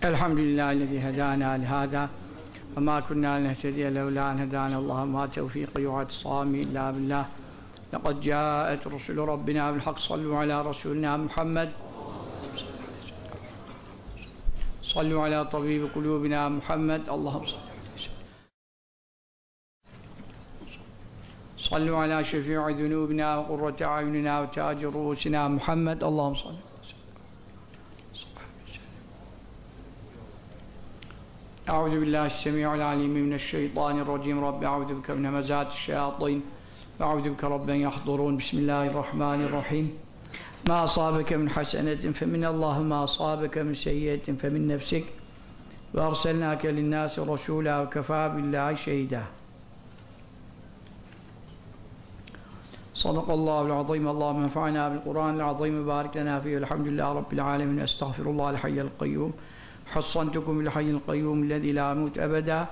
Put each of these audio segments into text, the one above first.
Elhamdülillahillezî hedâna lihâdâ ve mâ kunnâ linehtediye levlâ en hedânallâhu mâ tevfîkî ve i'tisâmî illâ billah. Lekad câet rusulü rabbinâ bil hak sallû alâ rasûlinâ Muhammed sallû alâ tabîbi kulûbinâ Muhammed Allah'ım sallû alâ şefî'i zunûbinâ ve kurrati a'yuninâ ve tâci rûsina Muhammed Allah'ım salli. Euzu billahi s-semî'ul alîm mineşşeytanirracîm. Rabbi euzu bike min hemezâti'ş-şeyâtîn ve euzu bike rabben yahdurûn. Bismillahirrahmanirrahim. Mâ asâbeke min hasenetin feminallâhi mâ asâbeke min seyyiyetin femin nefsik ve erselnâke linnâsi rasûlâ ve kefâ billâhi şehîdâ. Sadakallâhu'l azîm. Allâhumme enfa'nâ bil Kur'ânil azîm ve bârik lenâ fîhî. Elhamdülillahi rabbil âlemin. Estağfirullahal hayyel kayyûm. Hassantukum bil hayyil kayyum lezî lâ yemût ebedâ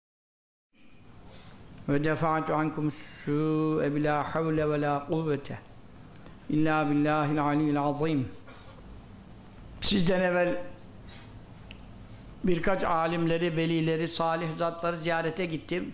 ve defa'tu ankum s-sû'e bilâ havle ve lâ kuvvete illâ billâhil aliyyil azîm. Sizden evvel birkaç alimleri, velileri, salih zatları ziyarete gittim.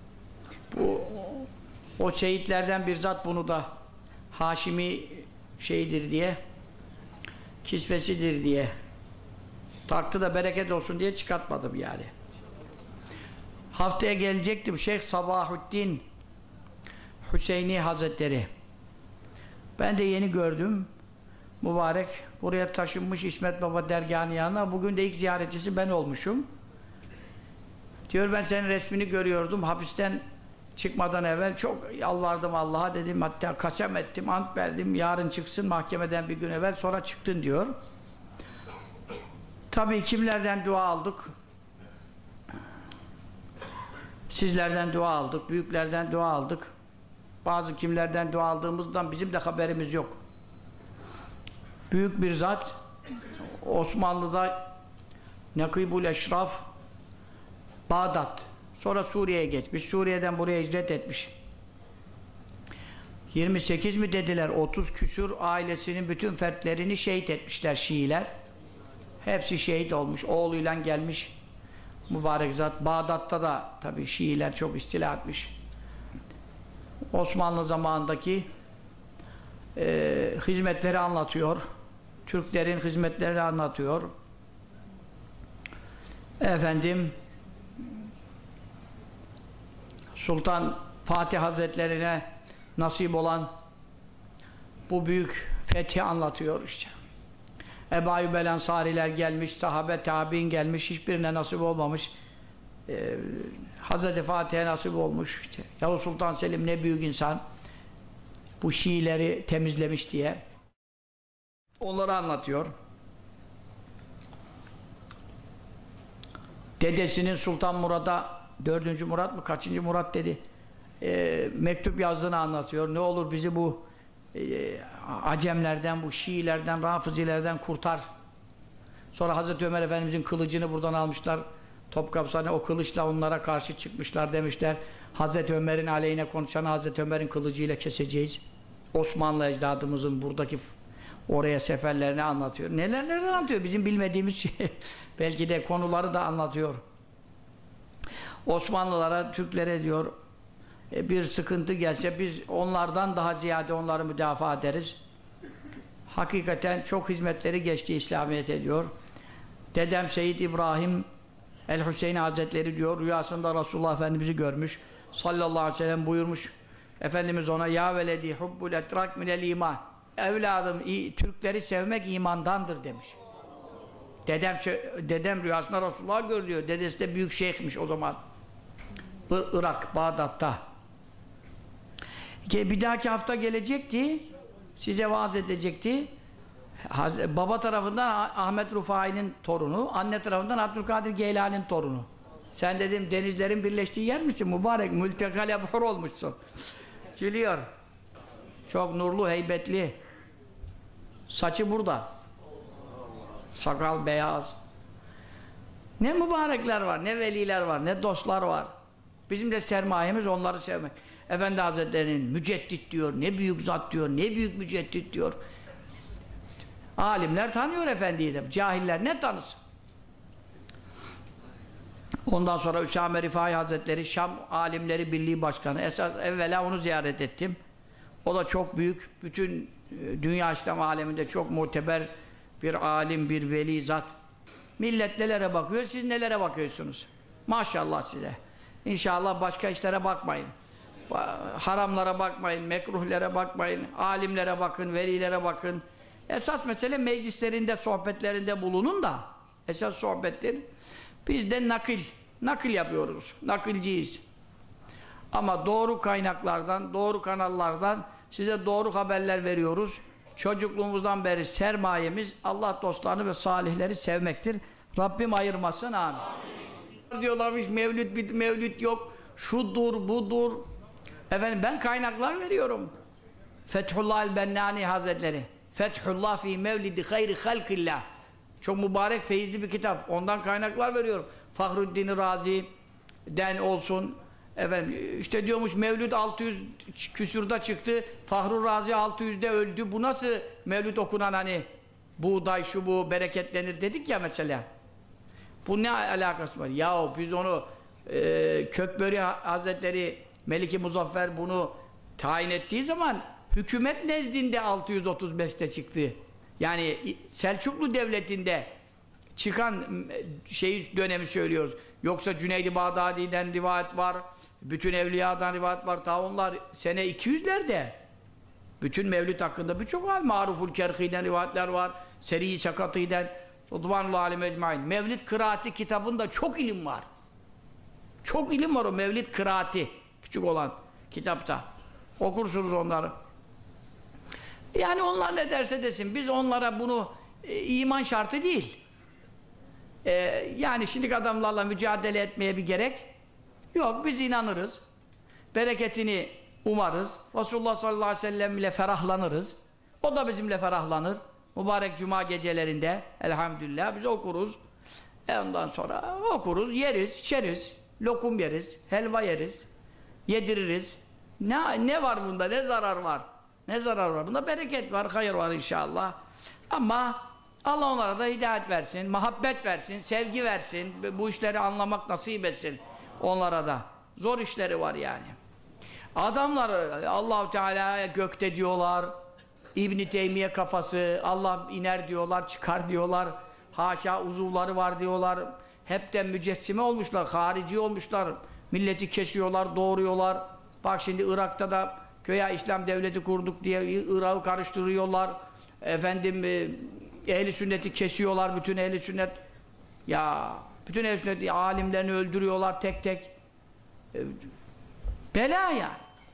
O şehitlerden bir zat bunu da Haşimi şeydir diye, kisvesidir diye taktı da bereket olsun diye çıkartmadım yani. Haftaya gelecektim Şeyh Sabahuddin Hüseyni Hazretleri. Ben de yeni gördüm. Mübarek buraya taşınmış İsmet Baba dergâhının yanına. Bugün de ilk ziyaretçisi ben olmuşum. Diyor ben senin resmini görüyordum. Hapisten çıkmadan evvel çok yalvardım Allah'a, dedim, hatta kasem ettim, ant verdim. Yarın çıksın mahkemeden bir gün evvel, sonra çıktın diyor. Tabii kimlerden dua aldık? Sizlerden dua aldık, büyüklerden dua aldık. Bazı kimlerden dua aldığımızdan bizim de haberimiz yok. Büyük bir zat, Osmanlı'da Nakibul Eşraf, Bağdat, sonra Suriye'ye geçmiş, Suriye'den buraya hicret etmiş. 28 mi dediler, 30 küsur ailesinin bütün fertlerini şehit etmişler Şiiler. Hepsi şehit olmuş, oğluyla gelmiş mübarek zat. Bağdat'ta da tabii Şiiler çok istila etmiş. Osmanlı zamanındaki hizmetleri anlatıyor. Türklerin hizmetlerini anlatıyor. Efendim Sultan Fatih Hazretlerine nasip olan bu büyük fethi anlatıyor işte. Ebu Ayyub el-Ensariler gelmiş, sahabe tabi'in gelmiş, hiçbirine nasip olmamış. Hazreti Fatih'e nasip olmuş işte. Yavuz Sultan Selim ne büyük insan, bu Şiileri temizlemiş diye onları anlatıyor. Dedesinin Sultan Murad'a, 4. Murat mı kaçıncı Murat dedi, mektup yazdığını anlatıyor. Ne olur bizi bu Acemlerden, bu Şiilerden, Rafizilerden kurtar. Sonra Hazreti Ömer Efendimizin kılıcını buradan almışlar. Topkapı'na o kılıçla onlara karşı çıkmışlar, demişler. Hazreti Ömer'in aleyhine konuşanı Hazreti Ömer'in kılıcıyla keseceğiz. Osmanlı ecdadımızın buradaki oraya seferlerini anlatıyor. Neler anlatıyor? Bizim bilmediğimiz şey. Belki de konuları da anlatıyor. Osmanlılara, Türklere diyor, bir sıkıntı gelse biz onlardan daha ziyade onları müdafaa ederiz. Hakikaten çok hizmetleri geçti İslamiyet ediyor. Dedem Seyyid İbrahim el-Hüseyin Hazretleri diyor, rüyasında Resulullah Efendimiz'i görmüş. Sallallahu aleyhi ve sellem buyurmuş. Efendimiz ona ya veledi hubbul etrak minel iman. Evladım, Türkleri sevmek imandandır demiş. Dedem rüyasında Resulullah görüyor. Dedesi de büyük şeyhmiş o zaman. Irak, Bağdat'ta. Bir dahaki hafta gelecekti, size vaaz edecekti. Baba tarafından Ahmet Rufai'nin torunu, anne tarafından Abdülkadir Geylani'nin torunu. Sen dedim denizlerin birleştiği yer misin mübarek? Mültekal buhur olmuşsun. Gülüyor. Çok nurlu, heybetli. Saçı burada. Sakal beyaz. Ne mübarekler var, ne veliler var, ne dostlar var. Bizim de sermayemiz onları sevmek. Efendi Hazretleri'nin müceddit diyor, ne büyük zat diyor, ne büyük müceddit diyor. Alimler tanıyor efendiyi de, cahiller ne tanısın? Ondan sonra Üsame Rifai Hazretleri, Şam Alimleri Birliği Başkanı. Esas evvela onu ziyaret ettim. O da çok büyük, bütün dünya İslam aleminde çok muteber bir alim, bir veli zat. Millet nelere bakıyor, siz nelere bakıyorsunuz? Maşallah size. İnşallah başka işlere bakmayın. Haramlara bakmayın, mekruhlere bakmayın, alimlere bakın, velilere bakın. Esas mesele meclislerinde, sohbetlerinde bulunun da, esas sohbettir. Biz de nakil yapıyoruz, nakilciyiz. Ama doğru kaynaklardan, doğru kanallardan size doğru haberler veriyoruz. Çocukluğumuzdan beri sermayemiz Allah dostlarını ve salihleri sevmektir. Rabbim ayırmasın, amin. Diyorlarmış mevlüt yok, şudur, budur. Efendim ben kaynaklar veriyorum. Fethullah el-Bennani Hazretleri. Fethullah fi mevlidi hayri halkillah. Çok mübarek, feyizli bir kitap. Ondan kaynaklar veriyorum. Fahruddin Razi'den olsun. Efendim işte diyormuş Mevlüt 600 küsurda çıktı. Fahru Razi 600'de öldü. Bu nasıl Mevlüt okunan hani buğday şu bu bereketlenir dedik ya mesela. Bu ne alakası var? Yahu biz onu Kökböri Hazretleri Meliki Muzaffer bunu tayin ettiği zaman hükümet nezdinde 635'te çıktı. Yani Selçuklu Devleti'nde çıkan dönemi söylüyoruz. Yoksa Cüneyd-i Bağdadi'den rivayet var. Bütün evliyadan rivayet var. Ta onlar sene 200'lerde. Bütün Mevlüt hakkında birçok hal. Maruful Kerhi'den rivayetler var. Seri-i Sakati'den. Rıdvanullah alim ecmaîn. Mevlid Kıraati kitabında çok ilim var. Çok ilim var o Mevlid Kıraati. Küçük olan kitapta. Okursunuz onları. Yani onlar ne derse desin. Biz onlara bunu iman şartı değil. Yani şimdiki adamlarla mücadele etmeye bir gerek yok. Biz inanırız. Bereketini umarız. Resulullah sallallahu aleyhi ve sellem ile ferahlanırız. O da bizimle ferahlanır. Mübarek cuma gecelerinde elhamdülillah biz okuruz. Ondan sonra okuruz, yeriz, içeriz. Lokum yeriz, helva yeriz. Yediririz. Ne var bunda? Ne zarar var? Ne zarar var? Bunda bereket var, hayır var inşallah. Ama Allah onlara da hidayet versin, muhabbet versin, sevgi versin. Bu işleri anlamak nasip etsin onlara da. Zor işleri var yani. Adamlar Allah-u Teala'ya gökte diyorlar. İbn-i Teymiye kafası, Allah iner diyorlar, çıkar diyorlar. Haşa uzuvları var diyorlar. Hepten mücessime olmuşlar, harici olmuşlar. Milleti kesiyorlar, doğuruyorlar. Bak şimdi Irak'ta da köye İslam devleti kurduk diye Irak'ı karıştırıyorlar. Efendim ehli sünneti kesiyorlar, bütün ehli sünnet. Ya bütün ehli sünnet alimlerini öldürüyorlar tek tek. Bela ya.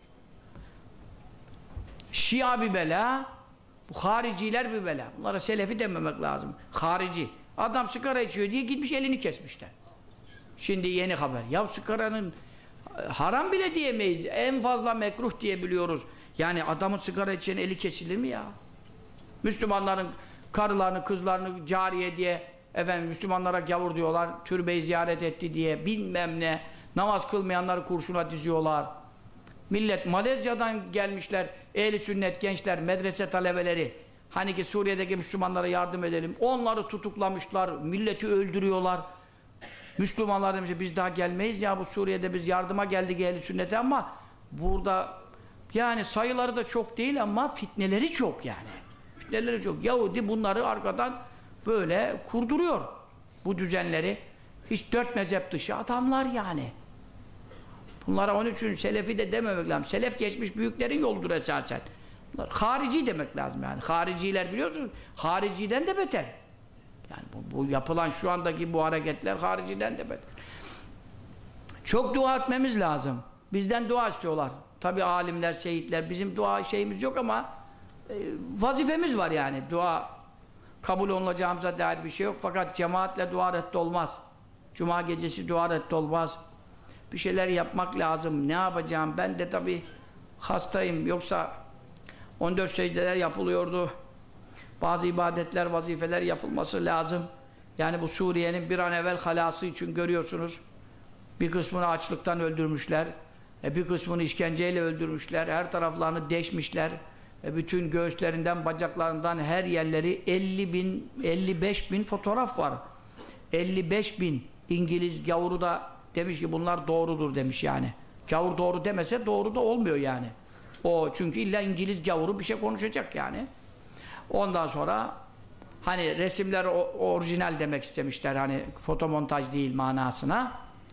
Şia bir bela, bu hariciler bir bela. Bunlara selefi dememek lazım. Harici. Adam sigara içiyor diye gitmiş elini kesmişler. Şimdi yeni haber. Ya sigaranın haram bile diyemeyiz. En fazla mekruh diyebiliyoruz. Yani adamın sigara içen eli kesilir mi ya? Müslümanların karılarını, kızlarını cariye diye efendim Müslümanlara gavur diyorlar. Türbeyi ziyaret etti diye bilmem ne. Namaz kılmayanları kurşuna diziyorlar. Millet Malezya'dan gelmişler. Ehli sünnet gençler, medrese talebeleri. Hani ki Suriye'deki Müslümanlara yardım edelim. Onları tutuklamışlar. Milleti öldürüyorlar. Müslümanlar demiş biz daha gelmeyiz ya bu Suriye'de biz yardıma geldik ehli sünnete ama burada yani sayıları da çok değil ama fitneleri çok yani. Fitneleri çok. Yahudi bunları arkadan böyle kurduruyor. Bu düzenleri. Hiç dört mezhep dışı adamlar yani. Bunlara onun için selefi de dememek lazım. Selef geçmiş büyüklerin yoludur esasen. Bunlar harici demek lazım yani. Hariciler biliyorsunuz. Hariciden de beter. Yani bu yapılan şu andaki bu hareketler hariciden de beter. Çok dua etmemiz lazım. Bizden dua istiyorlar. Tabi alimler, şehitler. Bizim dua şeyimiz yok ama vazifemiz var yani. Dua kabul olunacağımıza dair bir şey yok. Fakat cemaatle dua reddolmaz. Cuma gecesi dua reddolmaz. Bir şeyler yapmak lazım. Ne yapacağım? Ben de tabi hastayım. Yoksa 14 secdeler yapılıyordu. Bazı ibadetler, vazifeler yapılması lazım. Yani bu Suriye'nin bir an evvel halası için görüyorsunuz. Bir kısmını açlıktan öldürmüşler. Bir kısmını işkenceyle öldürmüşler. Her taraflarını deşmişler. Bütün göğüslerinden, bacaklarından her yerleri 50 bin, 55 bin fotoğraf var. 55 bin. İngiliz gavuru da demiş ki bunlar doğrudur demiş yani. Gavur doğru demese doğru da olmuyor yani. O çünkü illa İngiliz gavuru bir şey konuşacak yani. Ondan sonra hani resimler orijinal demek istemişler hani fotomontaj değil manasına.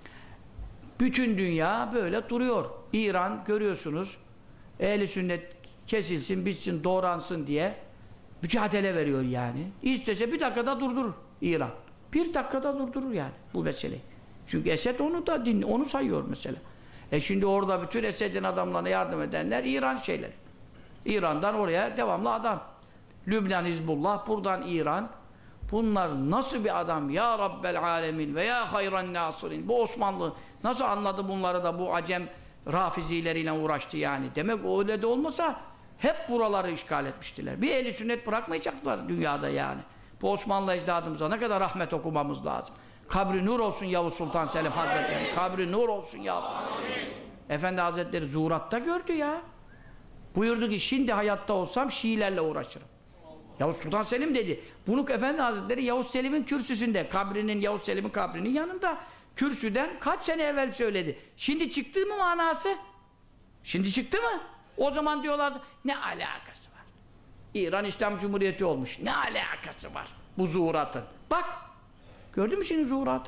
Bütün dünya böyle duruyor. İran görüyorsunuz ehl-i sünnet kesilsin, bitsin, doğransın diye mücadele veriyor yani. İstese bir dakikada durdurur İran. Bir dakikada durdurur yani bu meseleyi. Çünkü Esed onu da onu sayıyor mesela. Şimdi orada bütün Esed'in adamlarına yardım edenler İran şeyleri. İran'dan oraya devamlı adam. Lübnan Hizbullah, buradan İran. Bunlar nasıl bir adam ya Rabbel Alemin ve ya hayran nasirin. Bu Osmanlı nasıl anladı bunları da bu Acem Rafizileriyle uğraştı yani. Demek öyle de olmasa hep buraları işgal etmiştiler. Bir ehli sünnet bırakmayacaklar dünyada yani. Bu Osmanlı ecdadımıza ne kadar rahmet okumamız lazım. Kabri nur olsun Yavuz Sultan Selim Hazretleri. Kabri nur olsun ya Allah. Efendi Hazretleri zuhuratta gördü ya. Buyurdu ki şimdi hayatta olsam Şiilerle uğraşırım. Yavuz Sultan Selim dedi. Bunu Efendi Hazretleri Yavuz Selim'in kürsüsünde, Yavuz Selim'in kabrinin yanında kürsüden kaç sene evvel söyledi. Şimdi çıktı mı manası? Şimdi çıktı mı? O zaman diyorlardı ne alakası var? İran İslam Cumhuriyeti olmuş. Ne alakası var bu zuhuratın? Bak gördün mü şimdi zuhuratı?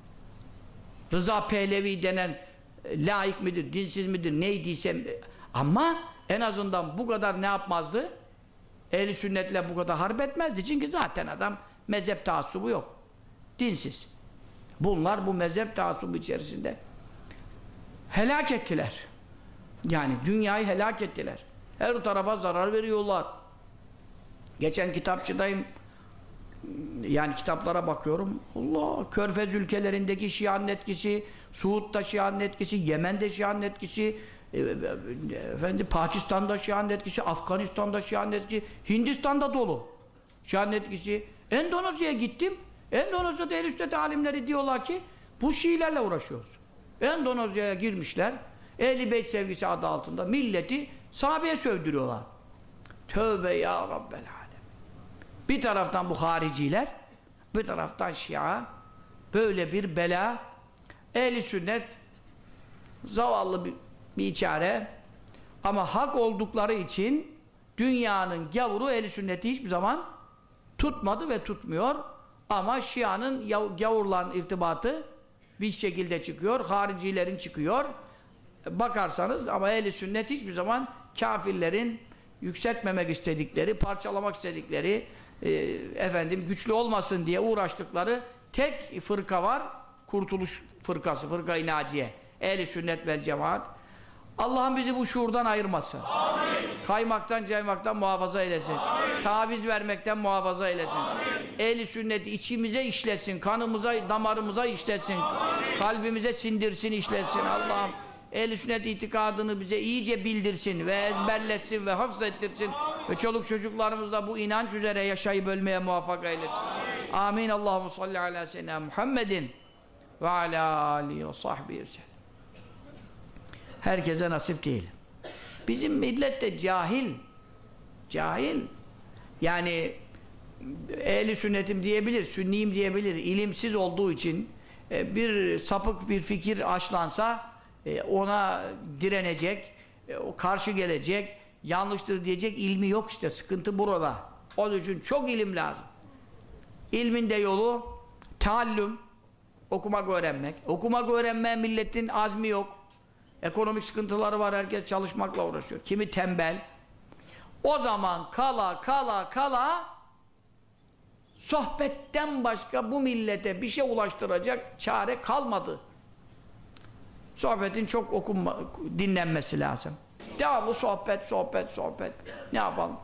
Rıza Pehlevi denen laik midir, dinsiz midir, neydiyse ama en azından bu kadar ne yapmazdı? Ehl-i sünnetle bu kadar harp etmezdi. Çünkü zaten adam mezhep taassubu yok. Dinsiz. Bunlar bu mezhep taassubu içerisinde helak ettiler. Yani dünyayı helak ettiler. Her tarafa zarar veriyorlar. Geçen kitapçıdayım. Yani kitaplara bakıyorum. Allah! Körfez ülkelerindeki Şia'nın etkisi, Suud'da Şia'nın etkisi, Yemen'de Şia'nın etkisi, Pakistan'da Şia'nın etkisi, Afganistan'da Şia'nın etkisi, Hindistan'da dolu Şia'nın etkisi. Endonezya'ya gittim. Endonezya'da ehl-i sünnet alimleri diyorlar ki bu Şiilerle uğraşıyoruz. Endonezya'ya girmişler. Ehl-i Beyt sevgisi adı altında milleti sahabeye sövdürüyorlar. Tövbe ya Rabbel alem. Bir taraftan bu hariciler, bir taraftan Şia. Böyle bir bela. Ehl-i sünnet zavallı bir çare ama hak oldukları için dünyanın gavuru ehl-i sünneti hiçbir zaman tutmadı ve tutmuyor ama Şia'nın gavurla irtibatı bir şekilde çıkıyor, haricilerin çıkıyor bakarsanız ama ehl-i sünnet hiçbir zaman kafirlerin yükseltmemek istedikleri, parçalamak istedikleri güçlü olmasın diye uğraştıkları tek fırka var, Kurtuluş Fırkası, Fırka-i Naciye, ehl-i sünnet vel cemaat. Allah'ım bizi bu şuurdan ayırmasın. Amin. Kaymaktan, caymaktan muhafaza eylesin. Amin. Taviz vermekten muhafaza eylesin. Ehl-i sünneti içimize işletsin, kanımıza, damarımıza işletsin. Amin. Kalbimize sindirsin, işletsin. Allah'ım ehl-i sünnet itikadını bize iyice bildirsin ve ezberletsin ve hafzettirsin. Ve çoluk çocuklarımızla bu inanç üzere yaşayıp ölmeye muvaffak eylesin. Amin. Amin. Allahumme salli ala seyyidina Muhammedin ve ala alihi ve sahbihi ve sellem. Herkese nasip değil. Bizim millet de cahil. Cahil. Yani ehl-i sünnetim diyebilir, sünniyim diyebilir. İlimsiz olduğu için bir sapık bir fikir aşlansa ona direnecek, karşı gelecek, yanlıştır diyecek ilmi yok işte. Sıkıntı burada. Onun için çok ilim lazım. İlmin de yolu taallüm, okumak öğrenmek. Okumak öğrenmeye milletin azmi yok. Ekonomik sıkıntıları var, herkes çalışmakla uğraşıyor. Kimi tembel. O zaman kala sohbetten başka bu millete bir şey ulaştıracak çare kalmadı. Sohbetin çok dinlenmesi lazım. Devamlı sohbet. Ne yapalım?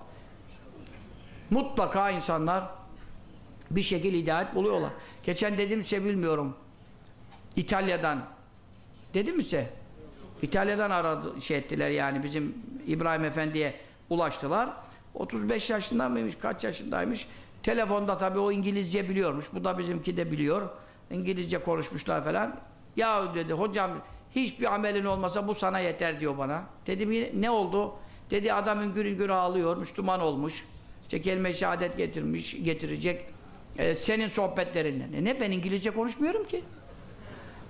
Mutlaka insanlar bir şekilde hidayet buluyorlar. Geçen dedim size bilmiyorum. İtalya'dan dedim mi size? İtalya'dan aradı, ettiler yani bizim İbrahim Efendi'ye ulaştılar. 35 yaşında mıymış, kaç yaşındaymış? Telefonda tabii o İngilizce biliyormuş. Bu da bizimki de biliyor. İngilizce konuşmuşlar falan. Ya dedi hocam hiçbir amelin olmasa bu sana yeter diyor bana. Dedim ne oldu? Dedi adam üngür üngür ağlıyor, Müslüman olmuş. İşte kelime-i şehadet getirecek. Senin sohbetlerinden. Ne ben İngilizce konuşmuyorum ki.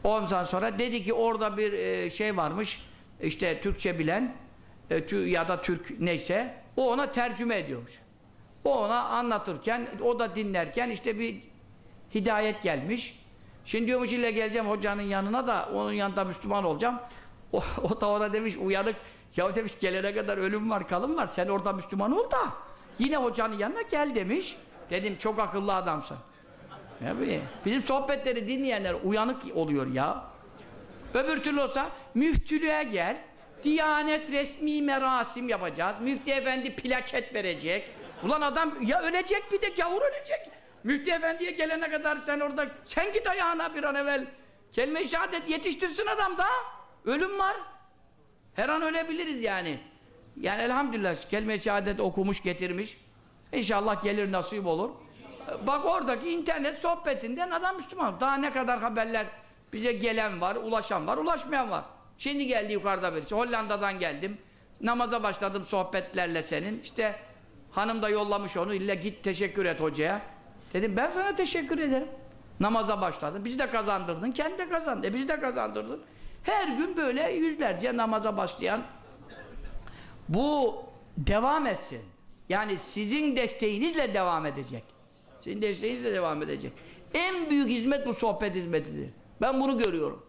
Ondan sonra dedi ki orada bir şey varmış, işte Türkçe bilen ya da Türk neyse, o ona tercüme ediyormuş. O ona anlatırken, o da dinlerken işte bir hidayet gelmiş. Şimdi diyormuş ille geleceğim hocanın yanına da onun yanında Müslüman olacağım. O da ona demiş uyanık, ya demiş gelene kadar ölüm var kalım var, sen orada Müslüman ol da yine hocanın yanına gel demiş. Dedim çok akıllı adamsın. Bizim sohbetleri dinleyenler uyanık oluyor ya. Öbür türlü olsa müftülüğe gel, Diyanet resmi merasim yapacağız, müftü efendi plaket verecek. Ulan adam ya ölecek bir de gavur ölecek. Müftü efendiye gelene kadar sen orada, sen git ayağına bir an evvel. Kelime-i şehadet yetiştirsin adam da. Ölüm var. Her an ölebiliriz yani. Yani elhamdülillah kelime-i şehadet okumuş getirmiş. İnşallah gelir nasip olur. Bak oradaki internet sohbetinden adam Müslüman. Daha ne kadar haberler bize gelen var, ulaşan var, ulaşmayan var. Şimdi geldi yukarıda birisi. Hollanda'dan geldim. Namaza başladım sohbetlerle senin. İşte hanım da yollamış onu. İlla git teşekkür et hocaya. Dedim ben sana teşekkür ederim. Namaza başladın. Bizi de kazandırdın. Kendi de kazandı. Bizi de kazandırdın. Her gün böyle yüzlerce namaza başlayan. Bu devam etsin. Yani sizin desteğinizle devam edecek. Sizin desteğinizle devam edecek. En büyük hizmet bu sohbet hizmetidir. Ben bunu görüyorum.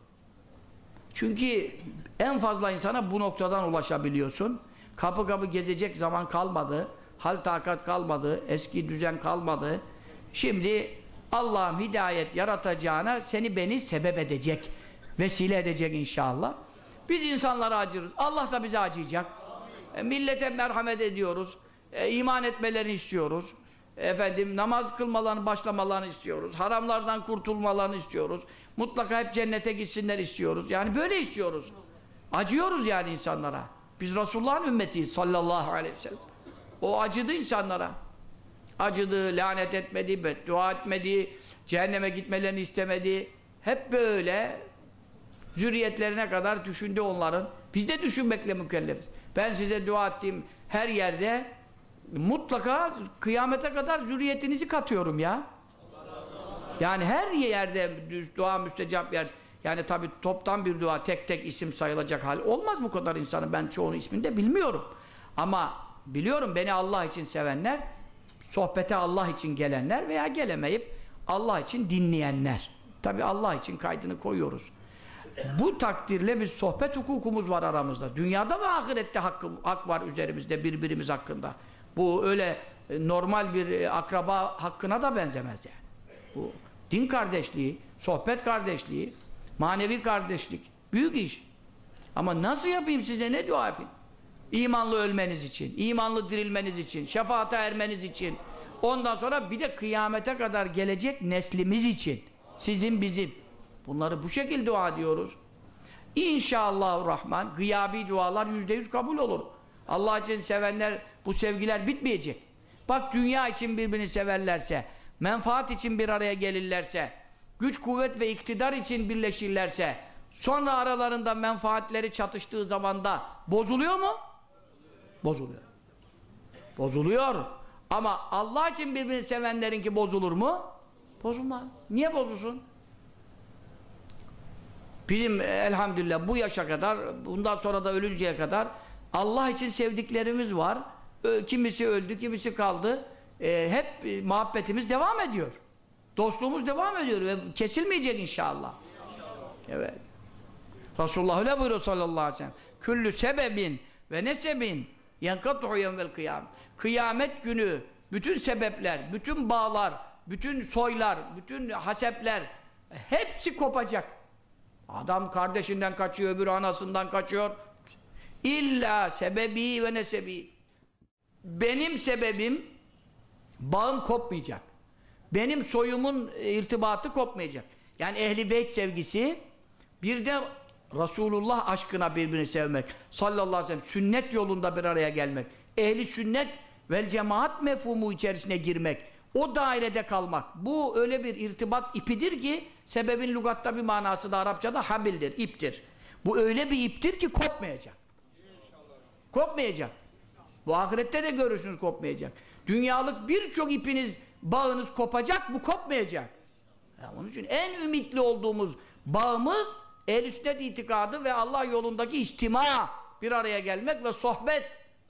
Çünkü en fazla insana bu noktadan ulaşabiliyorsun. Kapı kapı gezecek zaman kalmadı. Hal takat kalmadı. Eski düzen kalmadı. Şimdi Allah'ım hidayet yaratacağına seni beni sebep edecek. Vesile edecek inşallah. Biz insanlara acırız. Allah da bize acıyacak. Millete merhamet ediyoruz. İman etmelerini istiyoruz. Efendim namaz kılmalarını başlamalarını istiyoruz. Haramlardan kurtulmalarını istiyoruz. Mutlaka hep cennete gitsinler istiyoruz. Yani böyle istiyoruz. Acıyoruz yani insanlara. Biz Resulullah'ın ümmetiyiz sallallahu aleyhi ve sellem. O acıdı insanlara. Acıdı, lanet etmedi, beddua etmedi, cehenneme gitmelerini istemedi. Hep böyle zürriyetlerine kadar düşündü onların. Biz de düşünmekle mükellefiz. Ben size dua ettiğim her yerde mutlaka kıyamete kadar zürriyetinizi katıyorum ya. Yani her yerde dua müstecap yer. Yani tabi toptan bir dua tek tek isim sayılacak hal olmaz bu kadar insanı. Ben çoğunun ismini de bilmiyorum. Ama biliyorum beni Allah için sevenler, sohbete Allah için gelenler veya gelemeyip Allah için dinleyenler. Tabi Allah için kaydını koyuyoruz. Bu takdirle bir sohbet hukukumuz var aramızda. Dünyada ve ahirette hak var üzerimizde birbirimiz hakkında. Bu öyle normal bir akraba hakkına da benzemez yani. Bu din kardeşliği, sohbet kardeşliği, manevi kardeşlik. Büyük iş. Ama nasıl yapayım size, ne dua yapayım? İmanlı ölmeniz için, imanlı dirilmeniz için, şefaate ermeniz için. Ondan sonra bir de kıyamete kadar gelecek neslimiz için. Sizin, bizim. Bunları bu şekilde dua ediyoruz. İnşallahurrahman gıyabi dualar %100 kabul olur. Allah için sevenler, bu sevgiler bitmeyecek. Bak dünya için birbirini severlerse, menfaat için bir araya gelirlerse, güç, kuvvet ve iktidar için birleşirlerse, sonra aralarında menfaatleri çatıştığı zamanda bozuluyor mu? Bozuluyor. Bozuluyor. Ama Allah için birbirini sevenlerinki bozulur mu? Bozulmaz. Niye bozulsun? Bizim elhamdülillah bu yaşa kadar, bundan sonra da ölünceye kadar Allah için sevdiklerimiz var. Kimisi öldü, kimisi kaldı. Hep muhabbetimiz devam ediyor. Dostluğumuz devam ediyor ve kesilmeyecek inşallah. Evet. Resulullah öyle buyuruyor sallallahu aleyhi ve sellem. Küllü sebebin ve nesebin yenkatu'u yevmel kıyam. Kıyamet günü bütün sebepler, bütün bağlar, bütün soylar, bütün hasepler hepsi kopacak. Adam kardeşinden kaçıyor, öbürü anasından kaçıyor. İlla sebebi ve nesebi. Benim sebebim, bağım kopmayacak. Benim soyumun irtibatı kopmayacak. Yani Ehl-i Beyt sevgisi, bir de Resulullah aşkına birbirini sevmek. Sallallahu aleyhi ve sellem, sünnet yolunda bir araya gelmek. Ehli sünnet vel cemaat mefhumu içerisine girmek. O dairede kalmak. Bu öyle bir irtibat ipidir ki, sebebin lügatta bir manası da Arapçada habildir, iptir. Bu öyle bir iptir ki kopmayacak. Kopmayacak. Bu ahirette de görürsünüz kopmayacak. Dünyalık birçok ipiniz, bağınız kopacak, bu kopmayacak. Yani onun için en ümitli olduğumuz Bağımız ehl-i sünnet itikadı ve Allah yolundaki içtima, bir araya gelmek ve sohbet.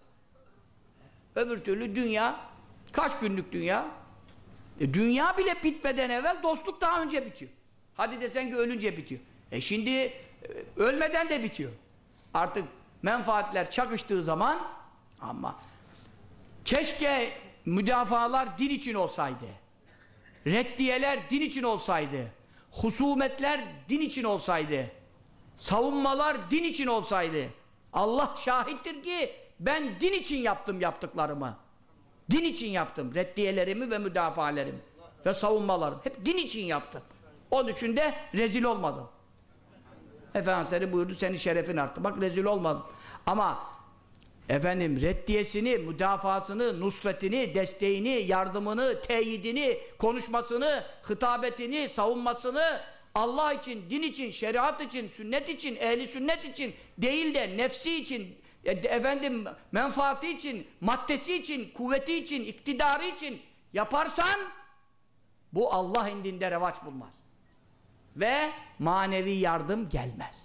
Öbür türlü dünya, kaç günlük dünya? Dünya bile bitmeden evvel dostluk daha önce bitiyor. Hadi desen ki ölünce bitiyor. Şimdi ölmeden de bitiyor. Artık menfaatler çakıştığı zaman, ama keşke müdafalar din için olsaydı. Reddiyeler din için olsaydı. Husumetler din için olsaydı. Savunmalar din için olsaydı. Allah şahittir ki ben din için yaptım yaptıklarımı. Din için yaptım. Reddiyelerimi ve müdafalarımı ve savunmalarımı. Hep din için yaptım. Onun için de rezil olmadım. Efendimiz buyurdu, senin şerefin arttı. Bak rezil olmadım. Ama efendim reddiyesini, müdafasını, nusretini, desteğini, yardımını, teyidini, konuşmasını, hitabetini, savunmasını Allah için, din için, şeriat için, sünnet için, ehli sünnet için değil de nefsi için, efendim menfaati için, maddesi için, kuvveti için, iktidarı için yaparsan bu Allah indinde revaç bulmaz. Ve manevi yardım gelmez.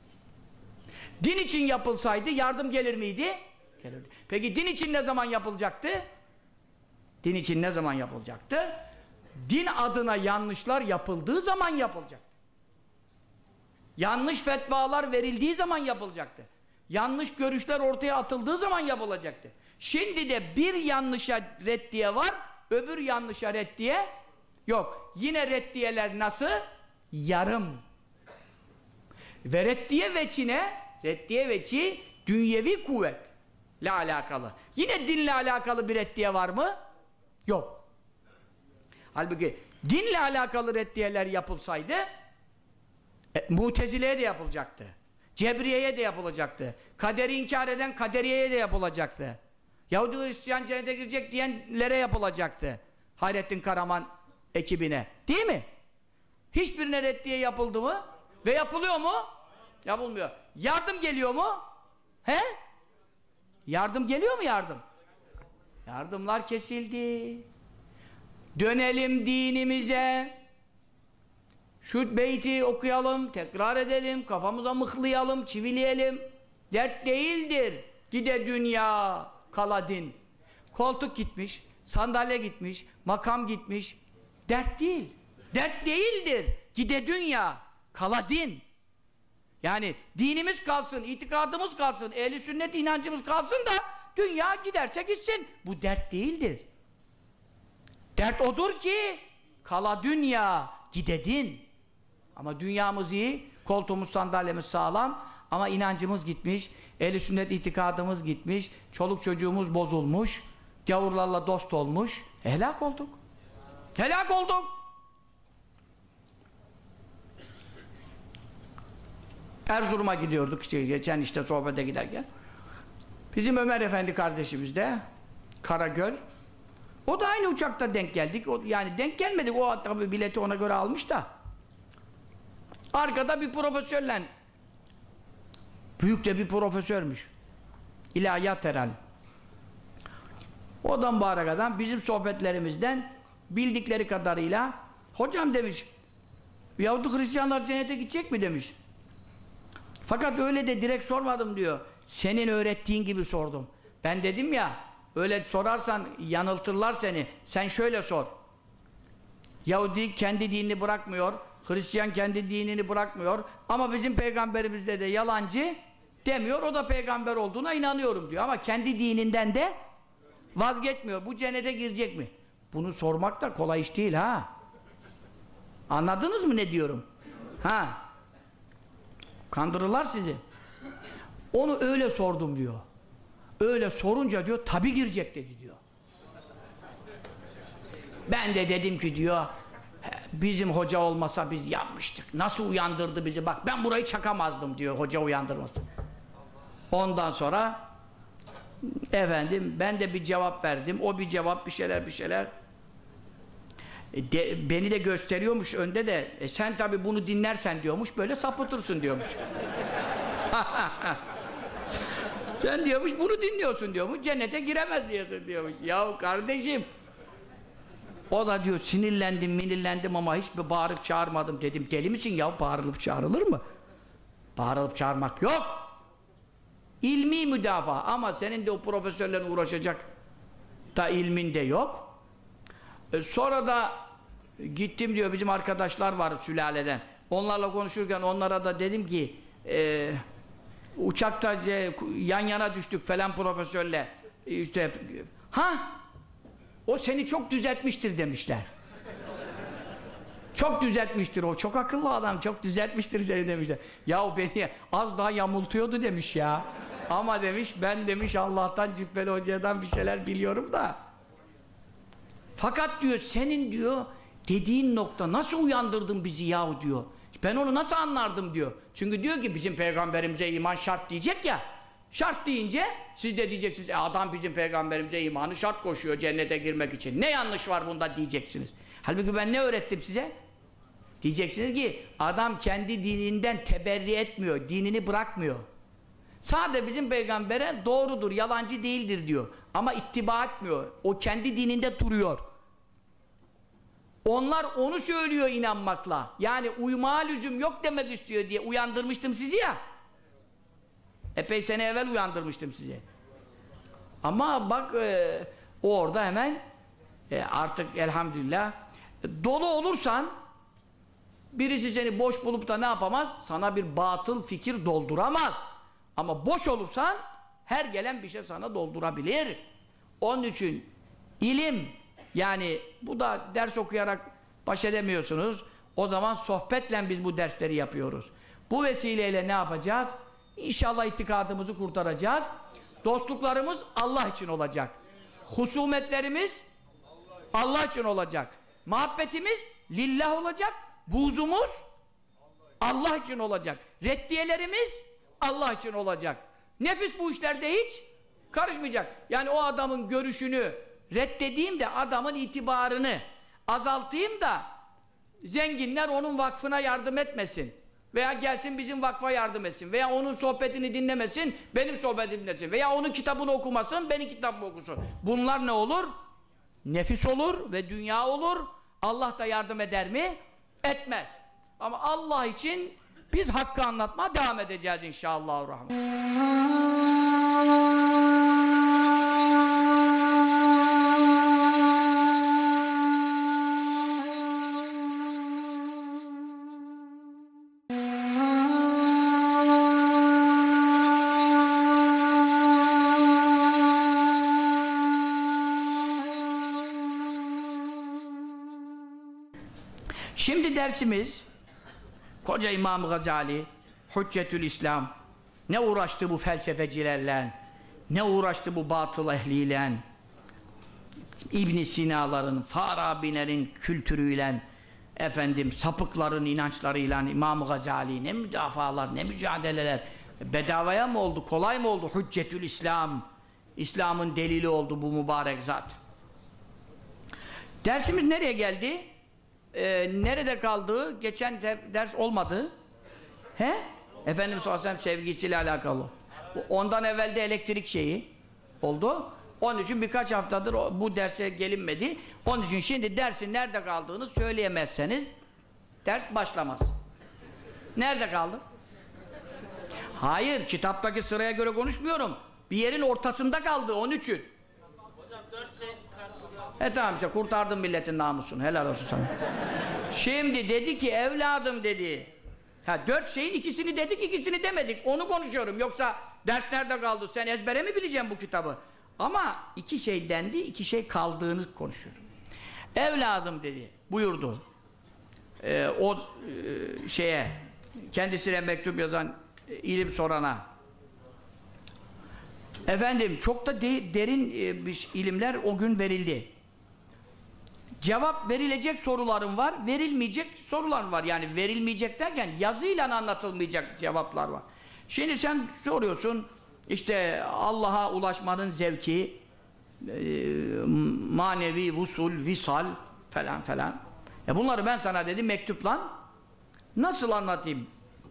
Din için yapılsaydı yardım gelir miydi? Gelirdi. Peki din için ne zaman yapılacaktı? Din için ne zaman yapılacaktı? Din adına yanlışlar yapıldığı zaman yapılacaktı. Yanlış fetvalar verildiği zaman yapılacaktı. Yanlış görüşler ortaya atıldığı zaman yapılacaktı. Şimdi de bir yanlışa reddiye var, öbür yanlışa reddiye yok. Yine reddiyeler nasıl? Yarım. Ve reddiye veçine, reddiye veçi dünyevi kuvvetle alakalı. Yine dinle alakalı bir reddiye var mı? Yok. Halbuki dinle alakalı reddiyeler yapılsaydı Mutezile'ye de yapılacaktı. Cebriye'ye de yapılacaktı. Kaderi inkar eden Kaderiye'ye de yapılacaktı. Yahudi Hristiyan cennete girecek diyenlere yapılacaktı. Hayrettin Karaman ekibine. Değil mi? Hiçbirine reddiye yapıldı mı? Ve yapılıyor mu? Yapılmıyor. Yardım geliyor mu? He? Yardım geliyor mu yardım? Yardımlar kesildi. Dönelim dinimize. Şu beyti okuyalım, tekrar edelim, kafamıza mıhlayalım, çivileyelim. Dert değildir. Gide dünya, kala din. Koltuk gitmiş, sandalye gitmiş, makam gitmiş. Dert değil. Dert değildir. Gide dünya, kala din. Yani dinimiz kalsın, itikadımız kalsın, ehl-i sünnet inancımız kalsın da dünya giderse gitsin. Bu dert değildir. Dert odur ki kala dünya, gide din. Ama dünyamız iyi, koltuğumuz, sandalyemiz sağlam ama inancımız gitmiş, ehl-i sünnet itikadımız gitmiş, çoluk çocuğumuz bozulmuş, gavurlarla dost olmuş. Helak olduk. Helak olduk. Erzurum'a gidiyorduk işte, geçen işte sohbete giderken. Bizim Ömer Efendi kardeşimiz de Karagöl. O da aynı uçakta denk geldik. Yani denk gelmedik. O tabii bileti ona göre almış da. Arkada bir profesörle, büyük de bir profesörmüş. İlahiyat herhalde. Odan mübarek adam bizim sohbetlerimizden bildikleri kadarıyla hocam demiş, Yahudi Hristiyanlar cennete gidecek mi demiş. Fakat öyle de direkt sormadım diyor. Senin öğrettiğin gibi sordum. Ben dedim ya, öyle sorarsan yanıltırlar seni. Sen şöyle sor. Yahudi kendi dinini bırakmıyor. Hristiyan kendi dinini bırakmıyor. Ama bizim peygamberimizde de yalancı demiyor. O da peygamber olduğuna inanıyorum diyor. Ama kendi dininden de vazgeçmiyor. Bu cennete girecek mi? Bunu sormak da kolay iş değil ha. Anladınız mı ne diyorum? Ha. Kandırırlar sizi. Onu öyle sordum diyor. Öyle sorunca diyor, tabi girecek dedi diyor. Ben de dedim ki diyor, bizim hoca olmasa biz yapmıştık. Nasıl uyandırdı bizi? Bak ben burayı çakamazdım diyor, hoca uyandırması. Ondan sonra efendim ben de bir cevap verdim. O bir cevap, bir şeyler. Beni de gösteriyormuş önde de. Sen tabi bunu dinlersen diyormuş, böyle sapıtırsın diyormuş. Sen diyormuş bunu dinliyorsun diyormuş, cennete giremez diyorsun diyormuş. Yahu kardeşim, O da diyor sinirlendim ama hiçbir bağırıp çağırmadım dedim. Deli misin ya? Bağırılıp çağrılır mı? Bağırılıp çağırmak yok. İlmi müdafaa ama senin de o profesörlerin uğraşacak da ilmin de yok. Sonra da gittim diyor bizim arkadaşlar var sülaleden. Onlarla konuşurken onlara da dedim ki uçakta yan yana düştük falan profesörle işte o seni çok düzeltmiştir demişler. Çok düzeltmiştir o. Çok akıllı adam. Çok düzeltmiştir seni demişler. Ya o beni az daha yamultuyordu demiş ya. Ama demiş ben demiş Allah'tan Cübbeli Hoca'dan bir şeyler biliyorum da. Fakat diyor senin diyor dediğin nokta nasıl uyandırdın bizi yahu diyor. Ben onu nasıl anlardım diyor. Çünkü diyor ki bizim peygamberimize iman şart diyecek ya. Şart deyince siz de diyeceksiniz adam bizim peygamberimize imanı şart koşuyor cennete girmek için. Ne yanlış var bunda diyeceksiniz. Halbuki ben ne öğrettim size? Diyeceksiniz ki adam kendi dininden teberri etmiyor, dinini bırakmıyor. Sadece bizim peygambere doğrudur, yalancı değildir diyor. Ama ittiba etmiyor. O kendi dininde duruyor. Onlar onu söylüyor inanmakla. Yani uymaya lüzum yok demek istiyor diye uyandırmıştım sizi ya. Epey sene evvel uyandırmıştım sizi. Ama bak o orada hemen artık elhamdülillah dolu olursan birisi seni boş bulup da ne yapamaz? Sana bir batıl fikir dolduramaz. Ama boş olursan her gelen bir şey sana doldurabilir. Onun için ilim yani bu da ders okuyarak baş edemiyorsunuz. O zaman sohbetle biz bu dersleri yapıyoruz. Bu vesileyle ne yapacağız? İnşallah itikadımızı kurtaracağız. Dostluklarımız Allah için olacak. Husumetlerimiz Allah için olacak. Muhabbetimiz lillah olacak. Buğzumuz Allah için olacak. Reddiyelerimiz Allah için olacak. Nefis bu işlerde hiç karışmayacak. Yani o adamın görüşünü reddedeyim de adamın itibarını azaltayım da zenginler onun vakfına yardım etmesin. Veya gelsin bizim vakfa yardım etsin. Veya onun sohbetini dinlemesin, benim sohbetimi dinlesin. Veya onun kitabını okumasın, benim kitabımı okusun. Bunlar ne olur? Nefis olur ve dünya olur. Allah da yardım eder mi? Etmez. Ama Allah için biz hakkı anlatmaya devam edeceğiz inşallahurrahman. Şimdi dersimiz koca İmam Gazali Hüccetül İslam ne uğraştı bu felsefecilerle, ne uğraştı bu batıl ehliyle, İbn Sina'ların, Farabi'lerin kültürüyle, efendim sapıkların inançlarıyla İmam Gazali ne müdafalar, ne mücadeleler. Bedavaya mı oldu, kolay mı oldu? Hüccetül İslam, İslam'ın delili oldu bu mübarek zat. Dersimiz nereye geldi? Nerede kaldığı geçen ders olmadı. He? Efendimiz sallallahu aleyhi ve sellem sevgisiyle alakalı. Ondan evvel de elektrik şeyi oldu. Onun için birkaç haftadır bu derse gelinmedi. Onun için şimdi dersin nerede kaldığını söyleyemezseniz ders başlamaz. Nerede kaldı? Hayır, kitaptaki sıraya göre konuşmuyorum. Bir yerin ortasında kaldı onun için. Hocam 4 şey karşılıyor. Tamam işte kurtardın milletin namusunu. Helal olsun sana. Şimdi dedi ki evladım dedi. 4 şeyin ikisini dedik, ikisini demedik. Onu konuşuyorum. Yoksa ders nerede kaldı? Sen ezbere mi bileceksin bu kitabı? Ama 2 şey dendi, 2 şey kaldığını konuşuyorum. Evladım dedi, buyurdu. Kendisine mektup yazan ilim sorana. Efendim çok da derin ilimler o gün verildi. Cevap verilecek sorularım var, verilmeyecek sorular var. Yani verilmeyecek derken yazıyla anlatılmayacak cevaplar var. Şimdi sen soruyorsun, işte Allah'a ulaşmanın zevki, manevi vusul, visal falan falan. Bunları ben sana dedim mektupla nasıl anlatayım?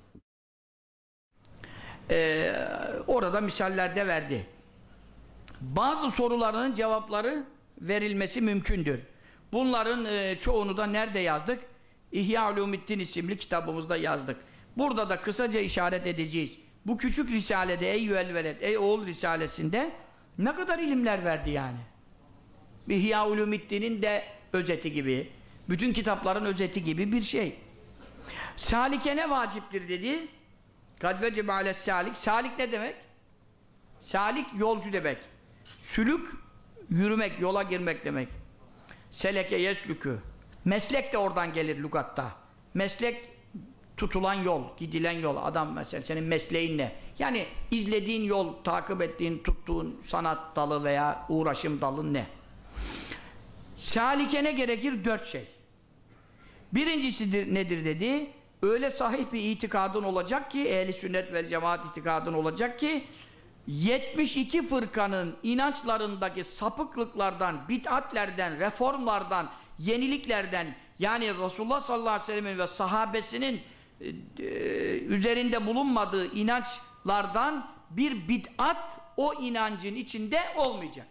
Orada misaller de verdi. Bazı sorularının cevapları verilmesi mümkündür. Bunların çoğunu da nerede yazdık? İhya Ulumuddin isimli kitabımızda yazdık. Burada da kısaca işaret edeceğiz. Bu küçük risalede Eyyüel Veled, Ey Oğul risalesinde ne kadar ilimler verdi yani. İhya Ulumuddin'in de özeti gibi, bütün kitapların özeti gibi bir şey. Salike ne vaciptir dedi? Kad vecebe ales salik. Salik ne demek? Salik yolcu demek. Sülük yürümek, yola girmek demek. Seleke yeslükü. Meslek de oradan gelir lügatta. Meslek tutulan yol, gidilen yol. Adam mesela senin mesleğin ne? Yani izlediğin yol, takip ettiğin, tuttuğun sanat dalı veya uğraşım dalın ne? Salike ne gerekir? 4 şey. Birincisi nedir dedi? Öyle sahih bir itikadın olacak ki, ehli sünnet ve cemaat itikadın olacak ki 72 fırkanın inançlarındaki sapıklıklardan, bid'atlerden, reformlardan, yeniliklerden, yani Resulullah sallallahu aleyhi ve sellem'in ve sahabesinin üzerinde bulunmadığı inançlardan bir bid'at o inancın içinde olmayacak.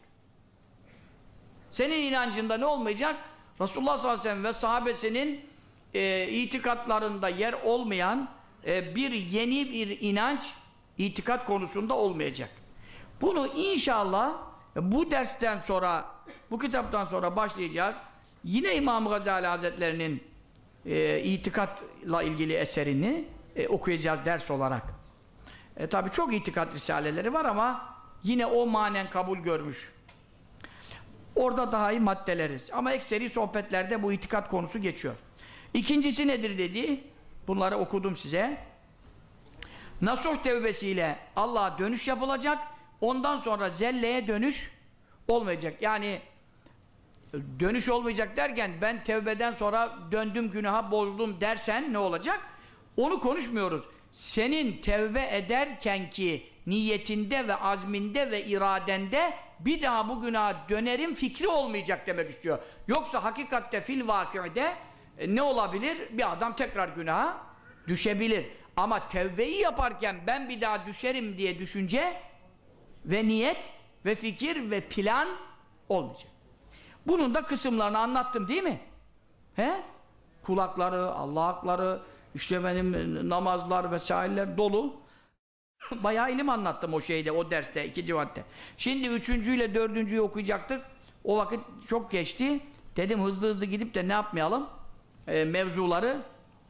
Senin inancında ne olmayacak? Resulullah sallallahu aleyhi ve sellem ve sahabesinin itikatlarında yer olmayan bir yeni bir inanç itikat konusunda olmayacak. Bunu inşallah bu dersten sonra, bu kitaptan sonra başlayacağız. Yine İmam Gazali Hazretlerinin itikatla ilgili eserini okuyacağız ders olarak. Tabi çok itikat risaleleri var ama yine o manen kabul görmüş. Orada daha iyi maddeleriz. Ama ekseri sohbetlerde bu itikat konusu geçiyor. İkincisi nedir dedi? Bunları okudum size. Nasuh tevbesiyle Allah'a dönüş yapılacak. Ondan sonra zelleye dönüş olmayacak. Yani dönüş olmayacak derken ben tevbeden sonra döndüm günaha bozdum dersen ne olacak? Onu konuşmuyoruz. Senin tevbe ederken ki niyetinde ve azminde ve iradende bir daha bu günaha dönerim fikri olmayacak demek istiyor. Yoksa hakikatte fil vakıde ne olabilir? Bir adam tekrar günaha düşebilir. Ama tevbeyi yaparken ben bir daha düşerim diye düşünce ve niyet ve fikir ve plan olmayacak. Bunun da kısımlarını anlattım değil mi? He? Kulakları, Allah hakları, işte benim namazlar vesaireler dolu. Bayağı ilim anlattım o şeyde, o derste, 2. madde. Şimdi 3. ile 4.'yü okuyacaktık. O vakit çok geçti. Dedim hızlı hızlı gidip de ne yapmayalım? Mevzuları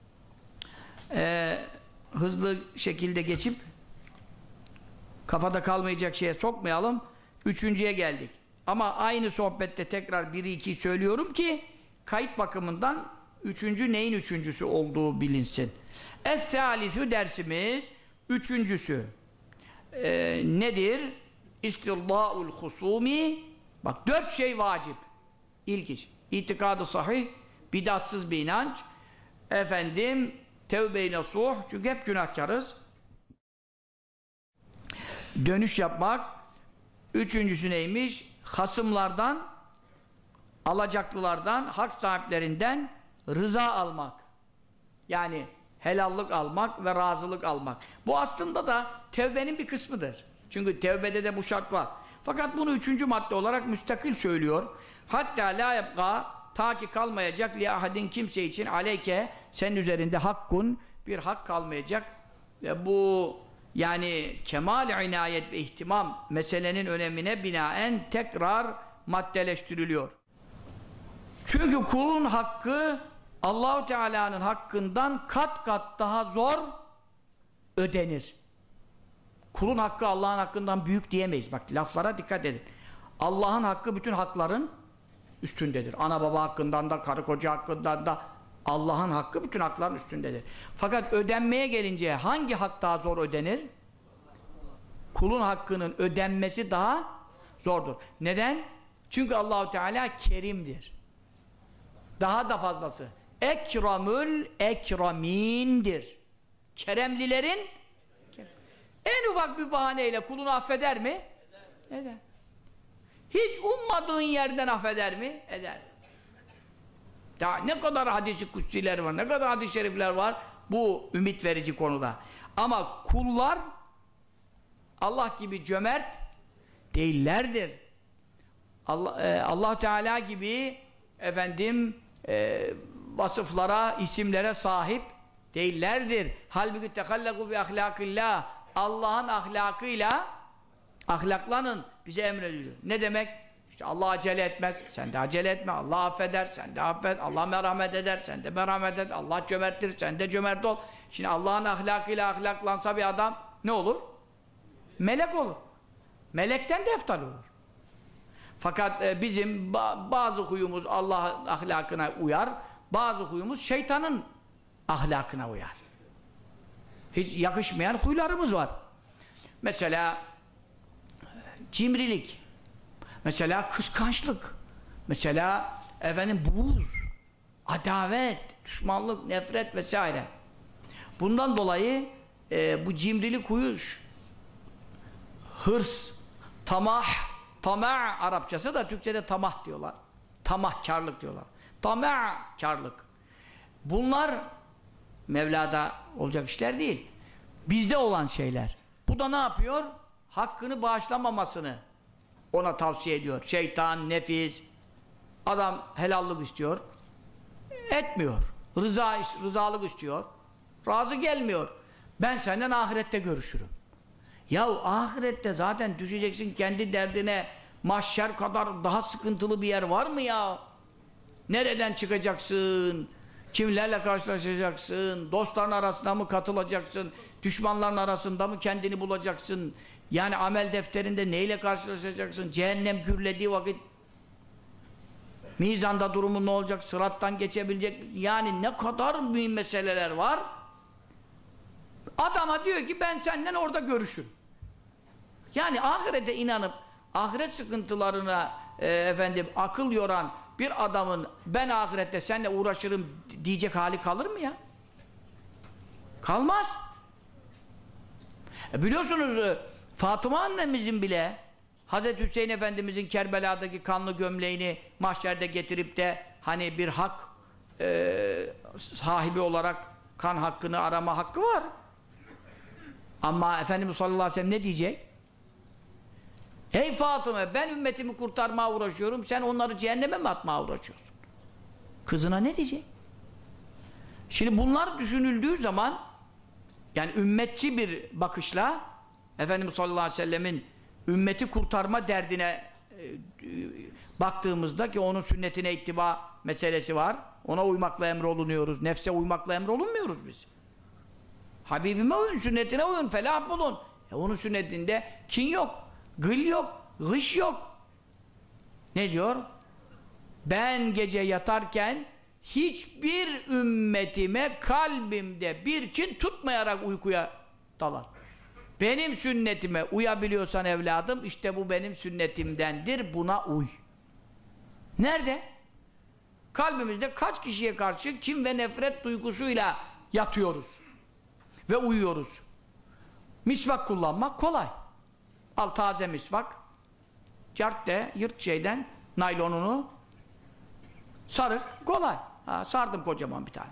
hızlı şekilde geçip kafada kalmayacak şeye sokmayalım. 3.'ye geldik. Ama aynı sohbette tekrar 1'i 2'yi söylüyorum ki kayıt bakımından 3. neyin 3.'sü olduğu bilinsin. Es-sâlisü dersimiz 3.'sü. Nedir? İstirdâ'ul husûmi. Bak 4 şey vacip. İlk iş. İtikadı sahih, bid'atsız bir inanç. Efendim, tevbe-i nasuh. Çünkü hep günahkarız. Dönüş yapmak. 3.'sü neymiş? Hasımlardan, alacaklılardan, hak sahiplerinden rıza almak. Yani helallik almak ve razılık almak. Bu aslında da tevbenin bir kısmıdır. Çünkü tevbede de bu şart var. Fakat bunu 3. madde olarak müstakil söylüyor. Hatta la yapka, ta ki kalmayacak li ahadin kimse için aleyke, senin üzerinde hakkun, bir hak kalmayacak. Bu yani kemal inayet ve ihtimam meselenin önemine binaen tekrar maddeleştiriliyor. Çünkü kulun hakkı Allah-u Teala'nın hakkından kat kat daha zor ödenir. Kulun hakkı Allah'ın hakkından büyük diyemeyiz. Bak laflara dikkat edin. Allah'ın hakkı bütün hakların üstündedir. Ana baba hakkından da, karı koca hakkından da Allah'ın hakkı bütün hakların üstündedir. Fakat ödenmeye gelince hangi hak daha zor ödenir? Kulun hakkının ödenmesi daha zordur. Neden? Çünkü Allah-u Teala kerimdir. Daha da fazlası. Ekramül ekramindir. Keremlilerin en ufak bir bahaneyle kulunu affeder mi? Eder. Hiç ummadığın yerden affeder mi? Eder. Daha ne kadar hadis-i kutsiler var, ne kadar hadis-i şerifler var bu ümit verici konuda. Ama kullar Allah gibi cömert değillerdir. Allah Teala gibi efendim vasıflara, isimlere sahip değillerdir. Halbuki tehallaku bi ahlakillah. Allah'ın ahlakıyla ahlaklanın bize emrediyor. Ne demek? İşte Allah acele etmez. Sen de acele etme. Allah affeder. Sen de affet. Allah merhamet eder. Sen de merhamet et. Allah cömerttir. Sen de cömert ol. Şimdi Allah'ın ahlakıyla ahlaklansa bir adam ne olur? Melek olur. Melekten de eftal olur. Fakat bizim bazı huyumuz Allah'ın ahlakına uyar. Bazı huyumuz şeytanın ahlakına uyar. Hiç yakışmayan huylarımız var. Mesela cimrilik. Mesela kıskançlık. Mesela efendim buğz, adavet, düşmanlık, nefret vesaire. Bundan dolayı bu cimrilik huyu, hırs, tamah, Arapçası da Türkçe'de tamah diyorlar. Tamahkarlık diyorlar. Tamahkarlık. Bunlar Mevla'da olacak işler değil. Bizde olan şeyler. Bu da ne yapıyor? Hakkını bağışlamamasını ona tavsiye ediyor. Şeytan, nefis. Adam helallik istiyor. Etmiyor. Rızalık istiyor. Razı gelmiyor. Ben senden ahirette görüşürüm. Ya ahirette zaten düşeceksin kendi derdine. Mahşer kadar daha sıkıntılı bir yer var mı ya? Nereden çıkacaksın? Kimlerle karşılaşacaksın? Dostların arasında mı katılacaksın? Düşmanların arasında mı kendini bulacaksın? Yani amel defterinde neyle karşılaşacaksın? Cehennem gürlediği vakit mizanda durumun ne olacak? Sırattan geçebilecek? Yani ne kadar mühim meseleler var. Adama diyor ki ben senden orada görüşürüm. Yani ahirete inanıp ahiret sıkıntılarına efendim akıl yoran bir adamın ben ahirette seninle uğraşırım diyecek hali kalır mı ya? Kalmaz. Biliyorsunuz Fatıma annemizin bile Hazreti Hüseyin Efendimizin Kerbela'daki kanlı gömleğini mahşerde getirip de hani bir hak sahibi olarak kan hakkını arama hakkı var. Ama Efendimiz sallallahu aleyhi ve sellem ne diyecek? Ey Fatıma ben ümmetimi kurtarmaya uğraşıyorum sen onları cehenneme mi atmaya uğraşıyorsun? Kızına ne diyecek? Şimdi bunlar düşünüldüğü zaman yani ümmetçi bir bakışla Efendimiz sallallahu aleyhi ve sellemin ümmeti kurtarma derdine baktığımızda ki onun sünnetine ittiba meselesi var. Ona uymakla emrolunuyoruz. Nefse uymakla emrolunmuyoruz biz. Habibime uyun, sünnetine uyun, felah bulun. Onun sünnetinde kin yok, gıl yok, gış yok. Ne diyor? Ben gece yatarken hiçbir ümmetime kalbimde bir kin tutmayarak uykuya dalar. Benim sünnetime uyabiliyorsan evladım, işte bu benim sünnetimdendir, buna uy. Nerede? Kalbimizde kaç kişiye karşı kin ve nefret duygusuyla yatıyoruz ve uyuyoruz. Misvak kullanmak kolay. Al taze misvak, cart de, yırt şeyden naylonunu, sarık, kolay. Ha, sardım kocaman bir tane.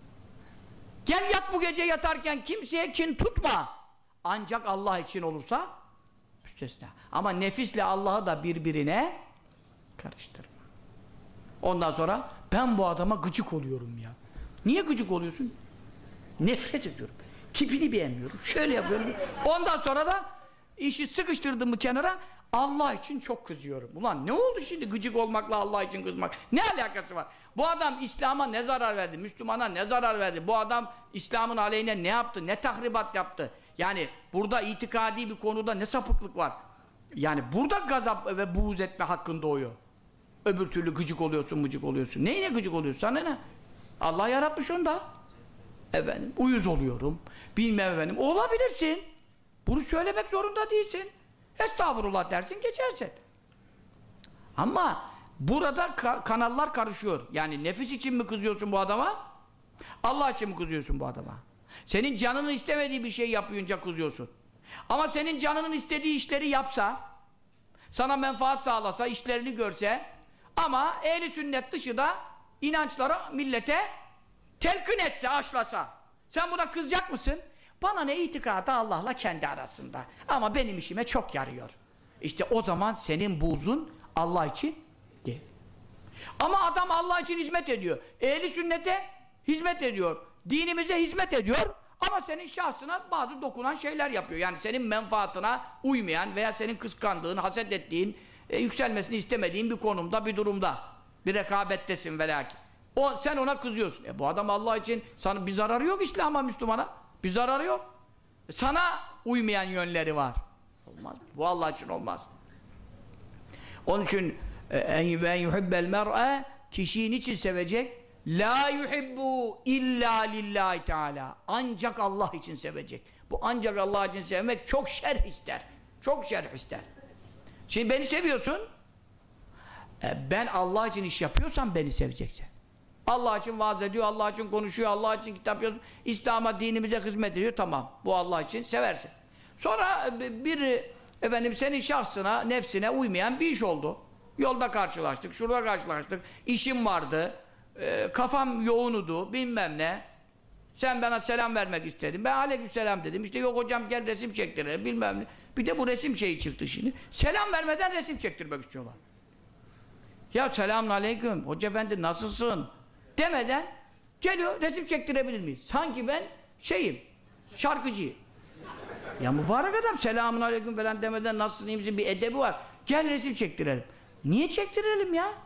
Gel yat bu gece yatarken kimseye kin tutma. Ancak Allah için olursa müstesna. Ama nefisle Allah'ı da birbirine karıştırma. Ondan sonra ben bu adama gıcık oluyorum ya. Niye gıcık oluyorsun? Nefret ediyorum. Tipini beğenmiyorum. Şöyle yapıyorum. Ondan sonra da işi sıkıştırdım mı kenara Allah için çok kızıyorum. Ulan ne oldu şimdi gıcık olmakla Allah için kızmak? Ne alakası var? Bu adam İslam'a ne zarar verdi? Müslümana ne zarar verdi? Bu adam İslam'ın aleyhine ne yaptı? Ne tahribat yaptı? Yani burada itikadi bir konuda ne sapıklık var? Yani burada gazap ve buğz etme hakkın doğuyor. Öbür türlü gıcık oluyorsun, mıcık oluyorsun. Neyine gıcık oluyorsun? Sana ne? Allah yaratmış onu da. Efendim, uyuz oluyorum. Bilmem efendim. Olabilirsin. Bunu söylemek zorunda değilsin. Estağfurullah dersin, geçersin. Ama burada kanallar karışıyor. Yani nefis için mi kızıyorsun bu adama? Allah için mi kızıyorsun bu adama? Senin canının istemediği bir şey yapınca kızıyorsun. Ama senin canının istediği işleri yapsa, sana menfaat sağlasa, işlerini görse ama ehli sünnet dışı da inançları millete telkin etse, aşlasa. Sen buna kızacak mısın? Bana ne itikadı Allah'la kendi arasında. Ama benim işime çok yarıyor. İşte o zaman senin buğzun Allah için değil. Ama adam Allah için hizmet ediyor. Ehli sünnete hizmet ediyor. Dinimize hizmet ediyor. Ama senin şahsına bazı dokunan şeyler yapıyor. Yani senin menfaatına uymayan veya senin kıskandığın, haset ettiğin, yükselmesini istemediğin bir konumda, bir durumda. Bir rekabettesin velakin. Sen ona kızıyorsun. Bu adam Allah için sana bir zararı yok İslam'a, Müslümana. Bir zararı yok. Sana uymayan yönleri var. Olmaz. Bu Allah için olmaz. Onun için en yuhibbel mer'e, kişiyi niçin sevecek? La yuhibbu illa lillahi teala. Ancak Allah için sevecek. Bu ancak Allah için sevmek çok şerh ister. Çok şerh ister. Şimdi beni seviyorsun. Ben Allah için iş yapıyorsam beni seveceksin. Allah için vaaz ediyor, Allah için konuşuyor, Allah için kitap yazıyor. İslam'a, dinimize hizmet ediyor. Tamam. Bu Allah için seversin. Sonra senin şahsına, nefsine uymayan bir iş oldu. Yolda karşılaştık, şurada karşılaştık. İşim vardı. Kafam yoğunudu, bilmem ne. Sen bana selam vermek istedin. Ben aleykümselam dedim. İşte yok hocam gel resim çektirelim, bilmem ne. Bir de bu resim şeyi çıktı şimdi. Selam vermeden resim çektirmek istiyorlar. Ya selamun aleyküm, hoca efendi nasılsın? Demeden geliyor, resim çektirebilir miyiz? Sanki ben şarkıcıyım. Ya mübarek adam selamun aleyküm falan demeden nasılsın, iyi misin? Bir edebi var. Gel resim çektirelim. Niye çektirelim ya?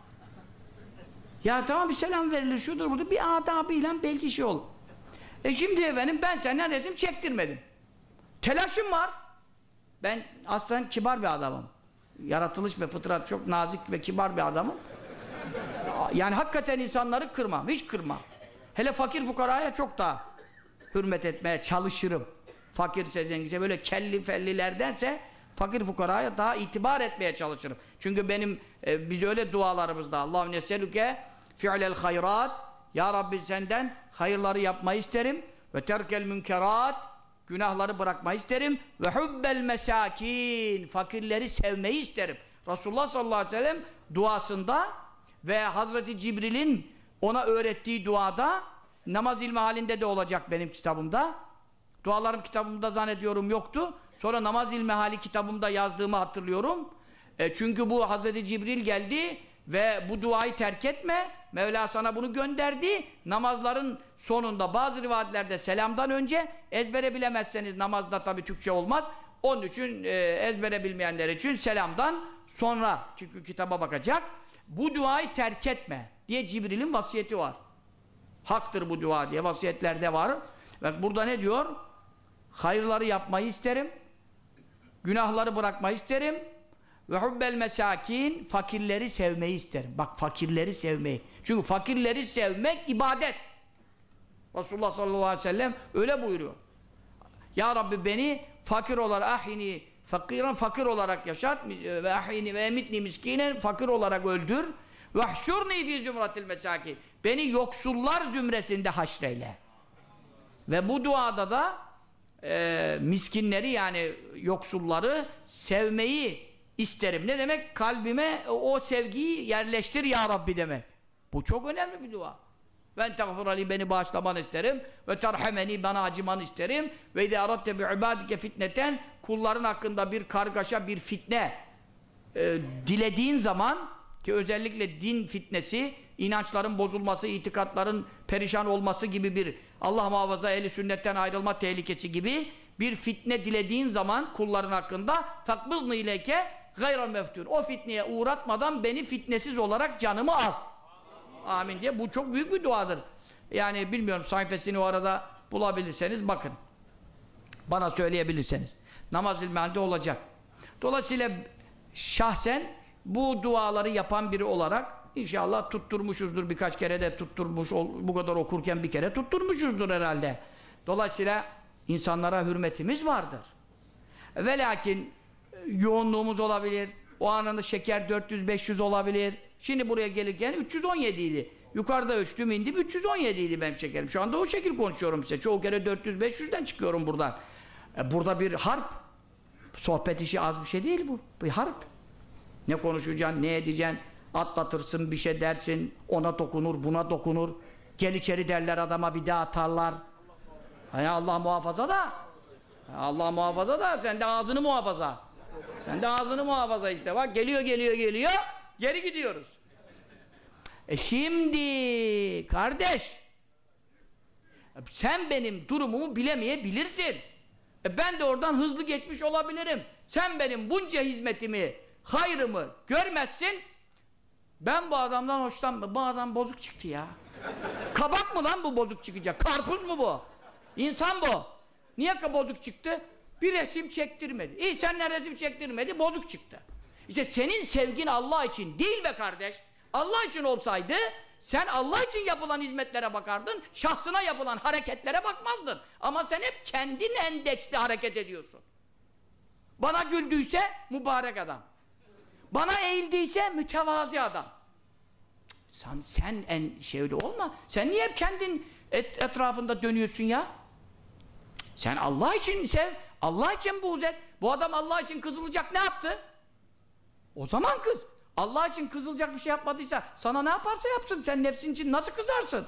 Ya tamam bir selam verilir, şudur burada bir adabıyla belki şey olur. Şimdi efendim ben senden resim çektirmedim. Telaşım var. Ben aslında kibar bir adamım. Yaratılış ve fıtrat çok nazik ve kibar bir adamım. Yani hakikaten insanları kırmam, hiç kırmam. Hele fakir fukaraya çok daha hürmet etmeye çalışırım. Fakirse zenginse böyle kelli fellilerdense fakir fukaraya daha itibar etmeye çalışırım. Çünkü biz öyle dualarımızda Allahümme neselüke fi'lel hayrat, ya Rabbi senden hayırları yapmayı isterim ve terkel münkerat, günahları bırakmayı isterim ve hubbel mesakin, fakirleri sevmeyi isterim. Resulullah sallallahu aleyhi ve sellem duasında ve Hazreti Cibril'in ona öğrettiği duada, namaz ilmi halinde de olacak benim kitabımda. Dualarım kitabımda zannediyorum yoktu. Sonra namaz ilmi hali kitabımda yazdığımı hatırlıyorum. Çünkü bu Hazreti Cibril geldi ve bu duayı terk etme. Mevla sana bunu gönderdi. Namazların sonunda bazı rivayetlerde selamdan önce, ezbere bilemezseniz namazda tabii Türkçe olmaz. Onun için ezbere bilmeyenler için selamdan sonra, çünkü kitaba bakacak. Bu duayı terk etme diye Cibril'in vasiyeti var. Haktır bu dua diye vasiyetlerde var. Bak burada ne diyor? Hayırları yapmayı isterim. Günahları bırakmayı isterim. Ve hubbel mesakin, fakirleri sevmeyi isterim. Bak fakirleri sevmeyi. Çünkü fakirleri sevmek ibadet. Resulullah sallallahu aleyhi ve sellem öyle buyuruyor. Ya Rabbi beni fakir olarak ahini fakiran, fakir olarak yaşat ve ahini ve emitni miskinen, fakir olarak öldür. Ve hşurni fi zümratil mesakin, beni yoksullar zümresinde haşreyle. Ve bu duada da miskinleri, yani yoksulları sevmeyi isterim. Ne demek? Kalbime o sevgiyi yerleştir ya Rabbi demek. Bu çok önemli bir dua. Ben teğfirali, beni bağışlamanı isterim. Ve terhameni, bana acımanı isterim. Ve idâ aradte bi'ibâdike fitneten, kulların hakkında bir kargaşa, bir fitne dilediğin zaman, ki özellikle din fitnesi, inançların bozulması, itikatların perişan olması gibi bir, Allah muhafaza, ehli sünnetten ayrılma tehlikesi gibi bir fitne dilediğin zaman kulların hakkında fakbızni ileyke gayran meftun, o fitneye uğratmadan beni fitnesiz olarak canımı al. Amin diye. Bu çok büyük bir duadır. Yani bilmiyorum, sayfasını o arada bulabilirseniz bakın. Bana söyleyebilirseniz. Namaz ilmihande olacak. Dolayısıyla şahsen bu duaları yapan biri olarak inşallah tutturmuşuzdur, birkaç kere de tutturmuş, bu kadar okurken bir kere tutturmuşuzdur herhalde. Dolayısıyla insanlara hürmetimiz vardır. Ve lakin yoğunluğumuz olabilir, o anında şeker 400-500 olabilir. Şimdi buraya gelirken 317 idi. Yukarıda ölçtüm, indim 317 idi benim şekerim. Şu anda o şekil konuşuyorum size. Çoğu kere 400-500'den çıkıyorum buradan. Burada bir harp. Sohbet işi az bir şey değil bu. Bir harp. Ne konuşacaksın, ne edeceksin, atlatırsın, bir şey dersin, ona dokunur, buna dokunur. Gel içeri derler adama, bir daha atarlar. Yani Allah muhafaza da. Allah muhafaza da, sen de ağzını muhafaza. Sen de ağzını muhafaza işte. Bak geliyor, geri gidiyoruz. Şimdi kardeş, sen benim durumumu bilemeyebilirsin. Ben de oradan hızlı geçmiş olabilirim. Sen benim bunca hizmetimi, hayrımı görmezsin. Ben bu adamdan hoşlanmıyorum. Bu adam bozuk çıktı ya. Kabak mı lan bu bozuk çıkacak? Karpuz mu bu? İnsan bu. Niye bozuk çıktı? Bir resim çektirmedi. İyi, senden resim çektirmedi, bozuk çıktı. İşte senin sevgin Allah için değil be kardeş. Allah için olsaydı sen Allah için yapılan hizmetlere bakardın, şahsına yapılan hareketlere bakmazdın. Ama sen hep kendin endeksli hareket ediyorsun. Bana güldüyse mübarek adam. Bana eğildiyse mütevazi adam. Sen en şeyli olma. Sen niye hep kendin etrafında dönüyorsun ya? Sen Allah için sev, Allah için buğz et. Bu adam Allah için kızılacak ne yaptı? O zaman kız. Allah için kızılacak bir şey yapmadıysa sana ne yaparsa yapsın. Sen nefsin için nasıl kızarsın?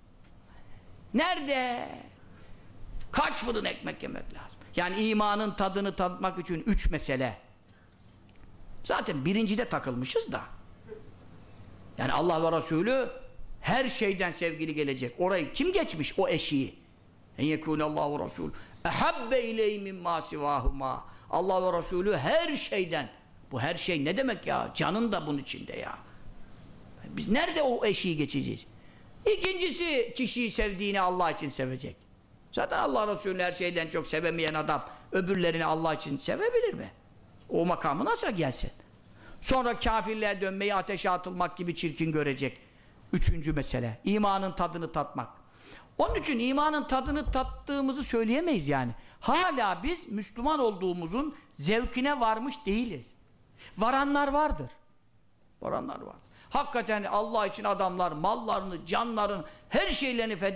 Nerede? Kaç fırın ekmek yemek lazım? Yani imanın tadını tatmak için 3 mesele. Zaten birincide takılmışız da. Yani Allah ve Resulü her şeyden sevgili gelecek. Orayı kim geçmiş? O eşiği. En yekûnallâhu ve Resûl ehabbe ileyhi mimmâ sivâhumâ. Allah ve Resulü her şeyden. Bu her şey ne demek ya? Canın da bunun içinde ya. Biz nerede o eşiği geçeceğiz? İkincisi, kişiyi sevdiğini Allah için sevecek. Zaten Allah Resulü'nü her şeyden çok sevemeyen adam öbürlerini Allah için sevebilir mi? O makamı nasıl gelsin? Sonra kafirliğe dönmeyi, ateşe atılmak gibi çirkin görecek. 3. mesele. İmanın tadını tatmak. Onun için imanın tadını tattığımızı söyleyemeyiz yani. Hala biz Müslüman olduğumuzun zevkine varmış değiliz. Varanlar vardır. Varanlar vardır. Hakikaten Allah için adamlar mallarını, canlarını, her şeylerini feda